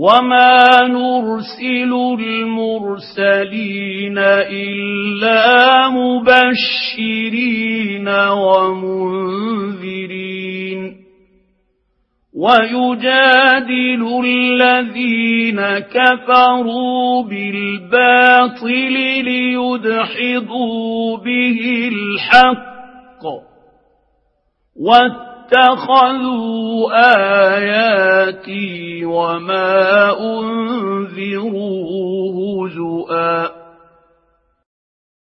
وما نرسل المرسلين إلا مبشرين ومنذرين ويجادل الذين كفروا بالباطل ليدحضوا به الحق واتخذوا آياتي وما أنذروا هزؤا